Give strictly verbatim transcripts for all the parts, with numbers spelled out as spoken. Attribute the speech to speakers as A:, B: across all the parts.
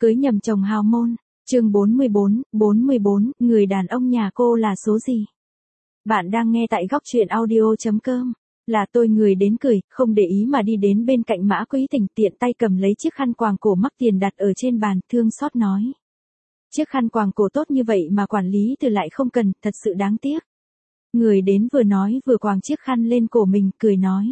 A: Cưới nhầm chồng hào môn, chương bốn mươi bốn, bốn mươi bốn, người đàn ông nhà cô là số gì? Bạn đang nghe tại góc truyện audio.com. Là tôi người đến cười, không để ý mà đi đến bên cạnh Mã Quý Tình, tiện tay cầm lấy chiếc khăn quàng cổ mắc tiền đặt ở trên bàn, thương xót nói. Chiếc khăn quàng cổ tốt như vậy mà quản lý từ lại không cần, thật sự đáng tiếc. Người đến vừa nói vừa quàng chiếc khăn lên cổ mình, cười nói.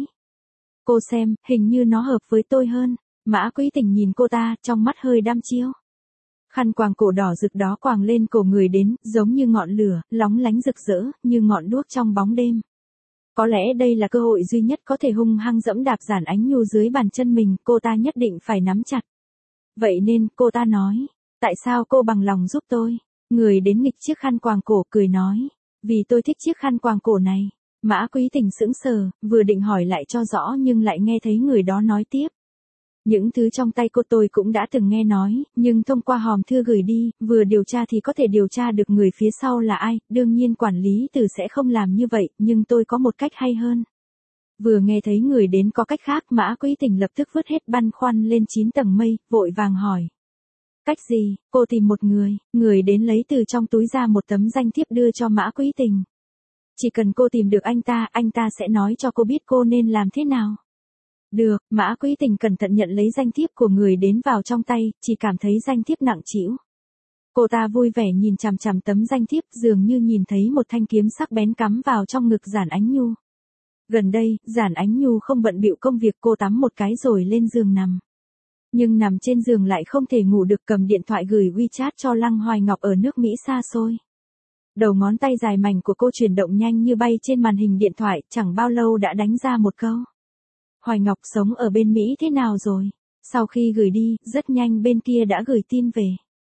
A: Cô xem, hình như nó hợp với tôi hơn. Mã Quý Tình nhìn cô ta, trong mắt hơi đăm chiêu. Khăn quàng cổ đỏ rực đó quàng lên cổ người đến, giống như ngọn lửa, lóng lánh rực rỡ, như ngọn đuốc trong bóng đêm. Có lẽ đây là cơ hội duy nhất có thể hung hăng dẫm đạp Giản Ánh Nhu dưới bàn chân mình, cô ta nhất định phải nắm chặt. Vậy nên, cô ta nói, tại sao cô bằng lòng giúp tôi? Người đến nghịch chiếc khăn quàng cổ cười nói, vì tôi thích chiếc khăn quàng cổ này. Mã Quý Tình sững sờ, vừa định hỏi lại cho rõ nhưng lại nghe thấy người đó nói tiếp. Những thứ trong tay cô tôi cũng đã từng nghe nói, nhưng thông qua hòm thư gửi đi, vừa điều tra thì có thể điều tra được người phía sau là ai, đương nhiên quản lý từ sẽ không làm như vậy, nhưng tôi có một cách hay hơn. Vừa nghe thấy người đến có cách khác, Mã Quý Tình lập tức vứt hết băn khoăn lên chín tầng mây, vội vàng hỏi. Cách gì? Cô tìm một người, người đến lấy từ trong túi ra một tấm danh thiếp đưa cho Mã Quý Tình. Chỉ cần cô tìm được anh ta, anh ta sẽ nói cho cô biết cô nên làm thế nào. Được, Mã Quý Tình cẩn thận nhận lấy danh thiếp của người đến vào trong tay, chỉ cảm thấy danh thiếp nặng trĩu. Cô ta vui vẻ nhìn chằm chằm tấm danh thiếp, dường như nhìn thấy một thanh kiếm sắc bén cắm vào trong ngực Giản Ánh Nhu. Gần đây, Giản Ánh Nhu không bận bịu công việc, cô tắm một cái rồi lên giường nằm. Nhưng nằm trên giường lại không thể ngủ được, cầm điện thoại gửi WeChat cho Lăng Hoài Ngọc ở nước Mỹ xa xôi. Đầu ngón tay dài mảnh của cô chuyển động nhanh như bay trên màn hình điện thoại, chẳng bao lâu đã đánh ra một câu. Hoài Ngọc sống ở bên Mỹ thế nào rồi? Sau khi gửi đi, rất nhanh bên kia đã gửi tin về.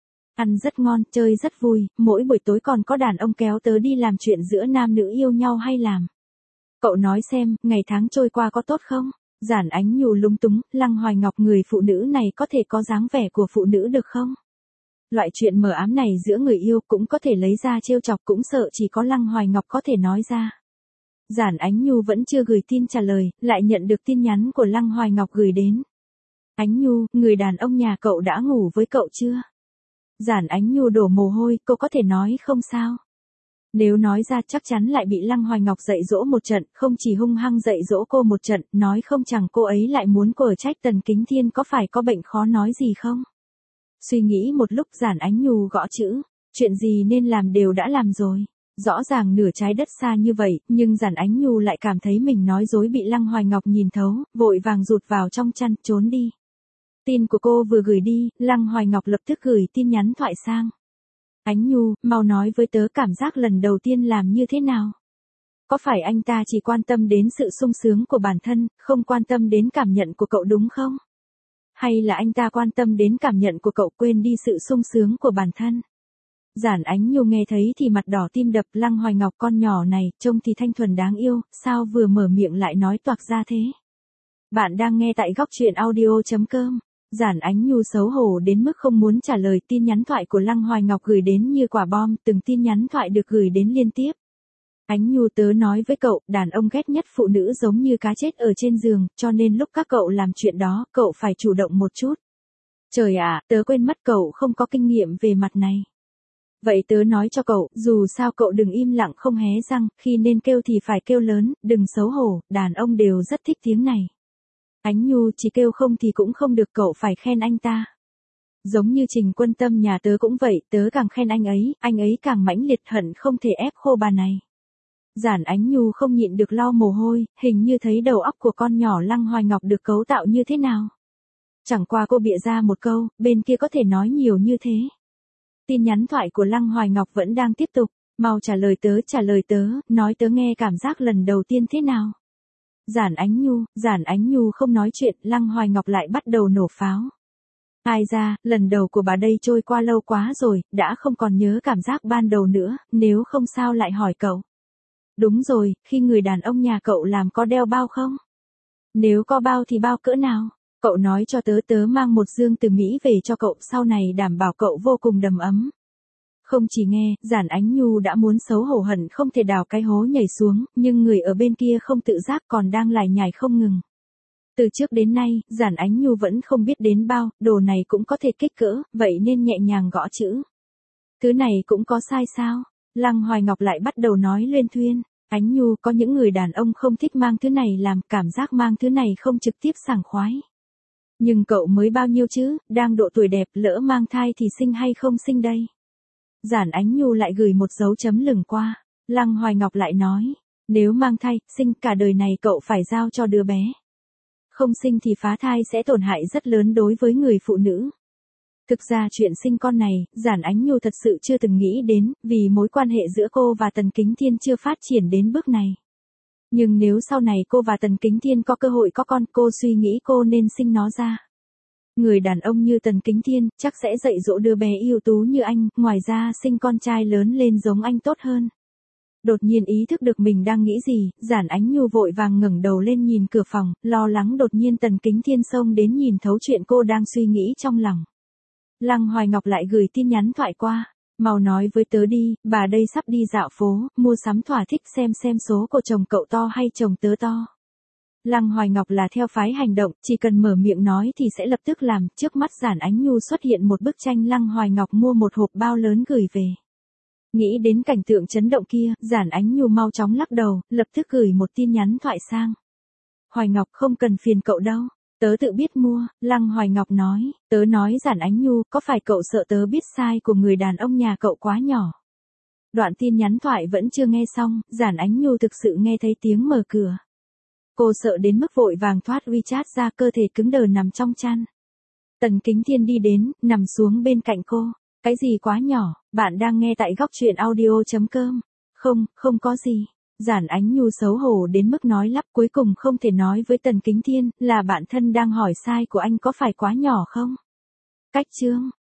A: Ăn rất ngon, chơi rất vui, mỗi buổi tối còn có đàn ông kéo tớ đi làm chuyện giữa nam nữ yêu nhau hay làm. Cậu nói xem, ngày tháng trôi qua có tốt không? Giản Ánh Nhu lúng túng, Lăng Hoài Ngọc người phụ nữ này có thể có dáng vẻ của phụ nữ được không? Loại chuyện mờ ám này giữa người yêu cũng có thể lấy ra trêu chọc, cũng sợ chỉ có Lăng Hoài Ngọc có thể nói ra. Giản Ánh Nhu vẫn chưa gửi tin trả lời, lại nhận được tin nhắn của Lăng Hoài Ngọc gửi đến. Ánh Nhu, người đàn ông nhà cậu đã ngủ với cậu chưa? Giản Ánh Nhu đổ mồ hôi, cô có thể nói không sao? Nếu nói ra chắc chắn lại bị Lăng Hoài Ngọc dạy dỗ một trận, không chỉ hung hăng dạy dỗ cô một trận, nói không chẳng cô ấy lại muốn cô ở trách Tần Kính Thiên có phải có bệnh khó nói gì không? Suy nghĩ một lúc, Giản Ánh Nhu gõ chữ, chuyện gì nên làm đều đã làm rồi. Rõ ràng nửa trái đất xa như vậy, nhưng Giản Ánh Nhu lại cảm thấy mình nói dối bị Lăng Hoài Ngọc nhìn thấu, vội vàng rụt vào trong chăn, trốn đi. Tin của cô vừa gửi đi, Lăng Hoài Ngọc lập tức gửi tin nhắn thoại sang. Ánh Nhu, mau nói với tớ cảm giác lần đầu tiên làm như thế nào? Có phải anh ta chỉ quan tâm đến sự sung sướng của bản thân, không quan tâm đến cảm nhận của cậu đúng không? Hay là anh ta quan tâm đến cảm nhận của cậu, quên đi sự sung sướng của bản thân? Giản Ánh Nhu nghe thấy thì mặt đỏ tim đập, Lăng Hoài Ngọc con nhỏ này, trông thì thanh thuần đáng yêu, sao vừa mở miệng lại nói toạc ra thế? Bạn đang nghe tại góc truyện audio.com. Giản Ánh Nhu xấu hổ đến mức không muốn trả lời, tin nhắn thoại của Lăng Hoài Ngọc gửi đến như quả bom, từng tin nhắn thoại được gửi đến liên tiếp. Ánh Nhu, tớ nói với cậu, đàn ông ghét nhất phụ nữ giống như cá chết ở trên giường, cho nên lúc các cậu làm chuyện đó, cậu phải chủ động một chút. Trời ạ, tớ quên mất cậu không có kinh nghiệm về mặt này. Vậy tớ nói cho cậu, dù sao cậu đừng im lặng không hé răng, khi nên kêu thì phải kêu lớn, đừng xấu hổ, đàn ông đều rất thích tiếng này. Ánh Nhu, chỉ kêu không thì cũng không được, cậu phải khen anh ta. Giống như Trình Quân Tâm nhà tớ cũng vậy, tớ càng khen anh ấy, anh ấy càng mãnh liệt, hận không thể ép khô bà này. Giản Ánh Nhu không nhịn được lau mồ hôi, hình như thấy đầu óc của con nhỏ Lăng Hoài Ngọc được cấu tạo như thế nào. Chẳng qua cô bịa ra một câu, bên kia có thể nói nhiều như thế. Tin nhắn thoại của Lăng Hoài Ngọc vẫn đang tiếp tục, mau trả lời tớ, trả lời tớ, nói tớ nghe cảm giác lần đầu tiên thế nào. Giản Ánh Nhu, Giản Ánh Nhu không nói chuyện, Lăng Hoài Ngọc lại bắt đầu nổ pháo. Ai ra, lần đầu của bà đây trôi qua lâu quá rồi, đã không còn nhớ cảm giác ban đầu nữa, nếu không sao lại hỏi cậu. Đúng rồi, khi người đàn ông nhà cậu làm có đeo bao không? Nếu có bao thì bao cỡ nào? Cậu nói cho tớ, tớ mang một dương từ Mỹ về cho cậu, sau này đảm bảo cậu vô cùng đầm ấm. Không chỉ nghe, Giản Ánh Nhu đã muốn xấu hổ hận không thể đào cái hố nhảy xuống, nhưng người ở bên kia không tự giác còn đang lải nhải không ngừng. Từ trước đến nay, Giản Ánh Nhu vẫn không biết đến bao, đồ này cũng có thể kích cỡ, vậy nên nhẹ nhàng gõ chữ. Thứ này cũng có sai sao? Lăng Hoài Ngọc lại bắt đầu nói luyên thuyên. Ánh Nhu, có những người đàn ông không thích mang thứ này làm, cảm giác mang thứ này không trực tiếp sảng khoái. Nhưng cậu mới bao nhiêu chứ, đang độ tuổi đẹp, lỡ mang thai thì sinh hay không sinh đây? Giản Ánh Nhu lại gửi một dấu chấm lửng qua. Lăng Hoài Ngọc lại nói, nếu mang thai, sinh cả đời này cậu phải giao cho đứa bé. Không sinh thì phá thai sẽ tổn hại rất lớn đối với người phụ nữ. Thực ra chuyện sinh con này, Giản Ánh Nhu thật sự chưa từng nghĩ đến, vì mối quan hệ giữa cô và Tần Kính Thiên chưa phát triển đến bước này. Nhưng nếu sau này cô và Tần Kính Thiên có cơ hội có con, cô suy nghĩ cô nên sinh nó ra. Người đàn ông như Tần Kính Thiên, chắc sẽ dạy dỗ đứa bé ưu tú như anh, ngoài ra sinh con trai lớn lên giống anh tốt hơn. Đột nhiên ý thức được mình đang nghĩ gì, Giản Ánh Nhu vội vàng ngẩng đầu lên nhìn cửa phòng, lo lắng đột nhiên Tần Kính Thiên xông đến nhìn thấu chuyện cô đang suy nghĩ trong lòng. Lăng Hoài Ngọc lại gửi tin nhắn thoại qua, mau nói với tớ đi, bà đây sắp đi dạo phố, mua sắm thỏa thích, xem xem số của chồng cậu to hay chồng tớ to. Lăng Hoài Ngọc là theo phái hành động, chỉ cần mở miệng nói thì sẽ lập tức làm, trước mắt Giản Ánh Nhu xuất hiện một bức tranh Lăng Hoài Ngọc mua một hộp bao lớn gửi về. Nghĩ đến cảnh tượng chấn động kia, Giản Ánh Nhu mau chóng lắc đầu, lập tức gửi một tin nhắn thoại sang. Hoài Ngọc không cần phiền cậu đâu, tớ tự biết mua. Lăng Hoài Ngọc nói, tớ nói Giản Ánh Nhu, có phải cậu sợ tớ biết sai của người đàn ông nhà cậu quá nhỏ? Đoạn tin nhắn thoại vẫn chưa nghe xong, Giản Ánh Nhu thực sự nghe thấy tiếng mở cửa. Cô sợ đến mức vội vàng thoát WeChat ra, cơ thể cứng đờ nằm trong chăn. Tần Kính Thiên đi đến, nằm xuống bên cạnh cô. Cái gì quá nhỏ, bạn đang nghe tại góc truyện audio.com. Không, không có gì. Giản Ánh Nhu xấu hổ đến mức nói lắp, cuối cùng không thể nói với Tần Kính Thiên, là bạn thân đang hỏi sai của anh có phải quá nhỏ không? Cách chương.